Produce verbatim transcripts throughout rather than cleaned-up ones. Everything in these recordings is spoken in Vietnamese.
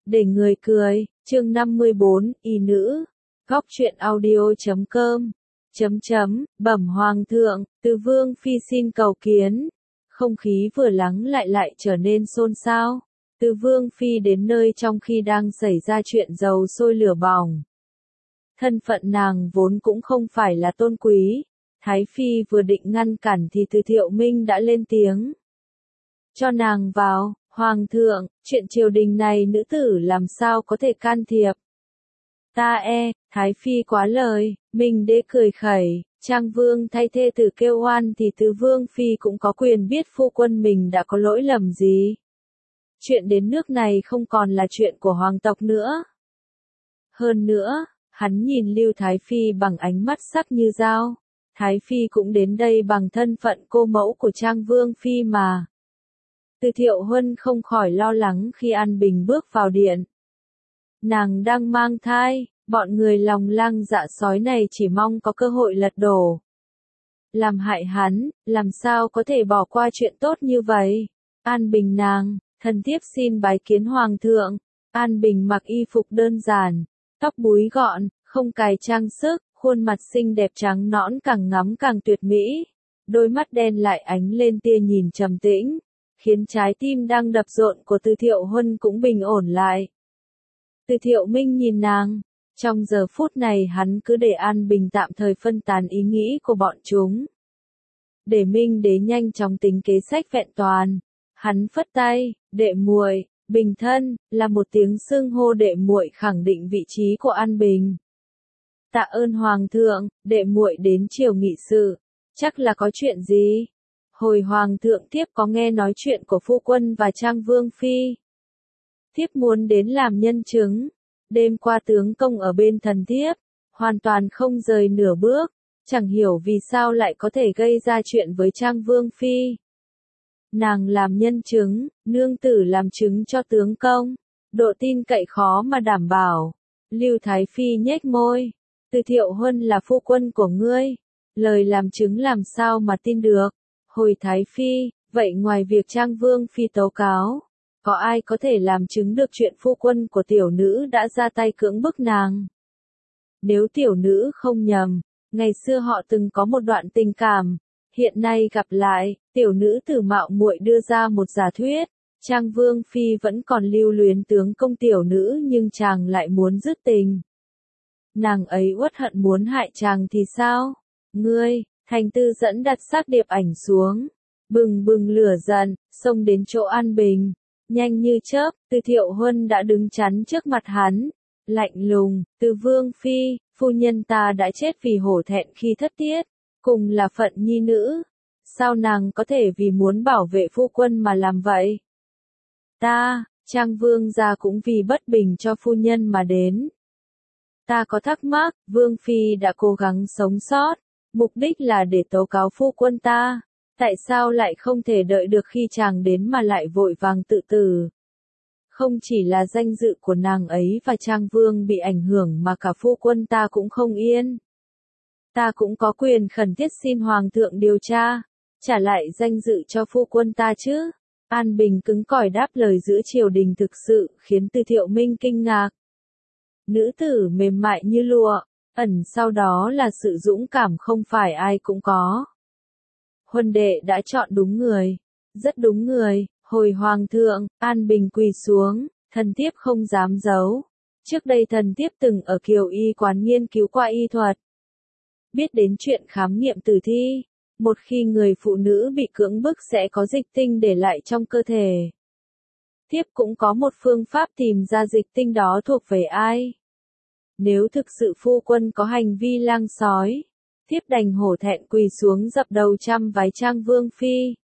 Để người cười, chương năm mươi bốn, y nữ. Góc truyện audio chấm com. Chấm chấm, bẩm hoàng thượng, Từ Vương Phi xin cầu kiến. Không khí vừa lắng lại lại trở nên xôn xao. Từ Vương Phi đến nơi trong khi đang xảy ra chuyện dầu sôi lửa bỏng. Thân phận nàng vốn cũng không phải là tôn quý. Thái Phi vừa định ngăn cản thì Từ Thiệu Minh đã lên tiếng. Cho nàng vào, hoàng thượng, chuyện triều đình này nữ tử làm sao có thể can thiệp. Ta e, Thái Phi quá lời, Minh đế cười khẩy, Trang Vương thay thê tử kêu oan thì Từ Vương Phi cũng có quyền biết phu quân mình đã có lỗi lầm gì. Chuyện đến nước này không còn là chuyện của hoàng tộc nữa. Hơn nữa, hắn nhìn Lưu Thái Phi bằng ánh mắt sắc như dao. Thái Phi cũng đến đây bằng thân phận cô mẫu của Trang Vương Phi mà. Từ Thiệu Huân không khỏi lo lắng khi An Bình bước vào điện. Nàng đang mang thai, bọn người lòng lang dạ sói này chỉ mong có cơ hội lật đổ. Làm hại hắn, làm sao có thể bỏ qua chuyện tốt như vậy. An Bình nàng, thần thiếp xin bái kiến hoàng thượng. An Bình mặc y phục đơn giản, tóc búi gọn, không cài trang sức, khuôn mặt xinh đẹp trắng nõn càng ngắm càng tuyệt mỹ. Đôi mắt đen lại ánh lên tia nhìn trầm tĩnh, khiến trái tim đang đập rộn của Từ Thiệu Huân cũng bình ổn lại. Từ Thiệu Minh nhìn nàng, trong giờ phút này hắn cứ để An Bình tạm thời phân tán ý nghĩ của bọn chúng. Để Minh đế nhanh chóng tính kế sách vẹn toàn, hắn phất tay, đệ muội, Bình thân, là một tiếng xưng hô đệ muội khẳng định vị trí của An Bình. Tạ ơn hoàng thượng, đệ muội đến triều nghị sự, chắc là có chuyện gì? Hồi hoàng thượng thiếp có nghe nói chuyện của phu quân và Trang Vương Phi. Thiếp muốn đến làm nhân chứng. Đêm qua tướng công ở bên thần thiếp, hoàn toàn không rời nửa bước, chẳng hiểu vì sao lại có thể gây ra chuyện với Trang Vương Phi. Nàng làm nhân chứng, nương tử làm chứng cho tướng công, độ tin cậy khó mà đảm bảo. Lưu Thái Phi nhếch môi, Từ Thiệu Huân là phu quân của ngươi, lời làm chứng làm sao mà tin được. Hồi Thái Phi, vậy ngoài việc Trang Vương Phi tố cáo, có ai có thể làm chứng được chuyện phu quân của tiểu nữ đã ra tay cưỡng bức nàng? Nếu tiểu nữ không nhầm, ngày xưa họ từng có một đoạn tình cảm, hiện nay gặp lại, tiểu nữ tử mạo muội đưa ra một giả thuyết, Trang Vương Phi vẫn còn lưu luyến tướng công tiểu nữ nhưng chàng lại muốn dứt tình. Nàng ấy uất hận muốn hại chàng thì sao? Ngươi, Thành Tư dẫn đặt xác điệp ảnh xuống, bừng bừng lửa giận, xông đến chỗ An Bình. Nhanh như chớp, Từ Thiệu Huân đã đứng chắn trước mặt hắn, lạnh lùng, Từ Vương Phi, phu nhân ta đã chết vì hổ thẹn khi thất tiết, cùng là phận nhi nữ, sao nàng có thể vì muốn bảo vệ phu quân mà làm vậy? Ta, Trang Vương gia cũng vì bất bình cho phu nhân mà đến. Ta có thắc mắc, Vương Phi đã cố gắng sống sót, mục đích là để tố cáo phu quân ta. Tại sao lại không thể đợi được khi chàng đến mà lại vội vàng tự tử? Không chỉ là danh dự của nàng ấy và Trang Vương bị ảnh hưởng mà cả phu quân ta cũng không yên. Ta cũng có quyền khẩn thiết xin hoàng thượng điều tra, trả lại danh dự cho phu quân ta chứ. An Bình cứng cỏi đáp lời giữa triều đình thực sự khiến Từ Thiệu Minh kinh ngạc. Nữ tử mềm mại như lụa, ẩn sau đó là sự dũng cảm không phải ai cũng có. Huân đệ đã chọn đúng người, rất đúng người. Hồi hoàng thượng, An Bình quỳ xuống, thần thiếp không dám giấu. Trước đây thần thiếp từng ở Kiều Y quán nghiên cứu qua y thuật. Biết đến chuyện khám nghiệm tử thi, một khi người phụ nữ bị cưỡng bức sẽ có dịch tinh để lại trong cơ thể. Thiếp cũng có một phương pháp tìm ra dịch tinh đó thuộc về ai. Nếu thực sự phu quân có hành vi lang sói, thiếp đành hổ thẹn quỳ xuống dập đầu trăm vái Trang Vương Phi.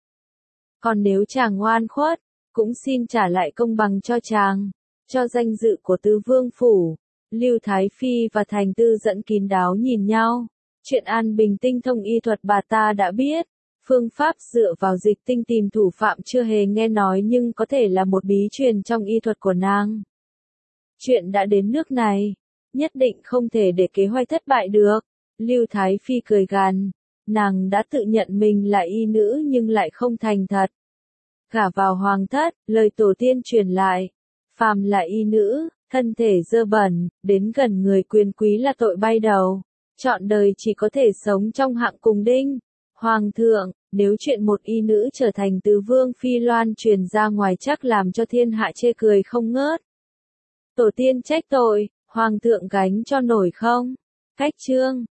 Còn nếu chàng ngoan khuất, cũng xin trả lại công bằng cho chàng, cho danh dự của Tứ Vương Phủ. Lưu Thái Phi và Thành Tư dẫn kín đáo nhìn nhau. Chuyện An Bình tinh thông y thuật bà ta đã biết. Phương pháp dựa vào dịch tinh tìm thủ phạm chưa hề nghe nói nhưng có thể là một bí truyền trong y thuật của nàng. Chuyện đã đến nước này, nhất định không thể để kế hoạch thất bại được. Lưu Thái Phi cười gằn, nàng đã tự nhận mình là y nữ nhưng lại không thành thật. Gả vào hoàng thất, lời tổ tiên truyền lại, Phàm là y nữ, thân thể dơ bẩn, đến gần người quyền quý là tội bay đầu. Trọn đời chỉ có thể sống trong hạng cùng đinh. Hoàng thượng, nếu chuyện một y nữ trở thành từ vương phi loan truyền ra ngoài chắc làm cho thiên hạ chê cười không ngớt. Tổ tiên trách tội, hoàng thượng gánh cho nổi không? Cách chương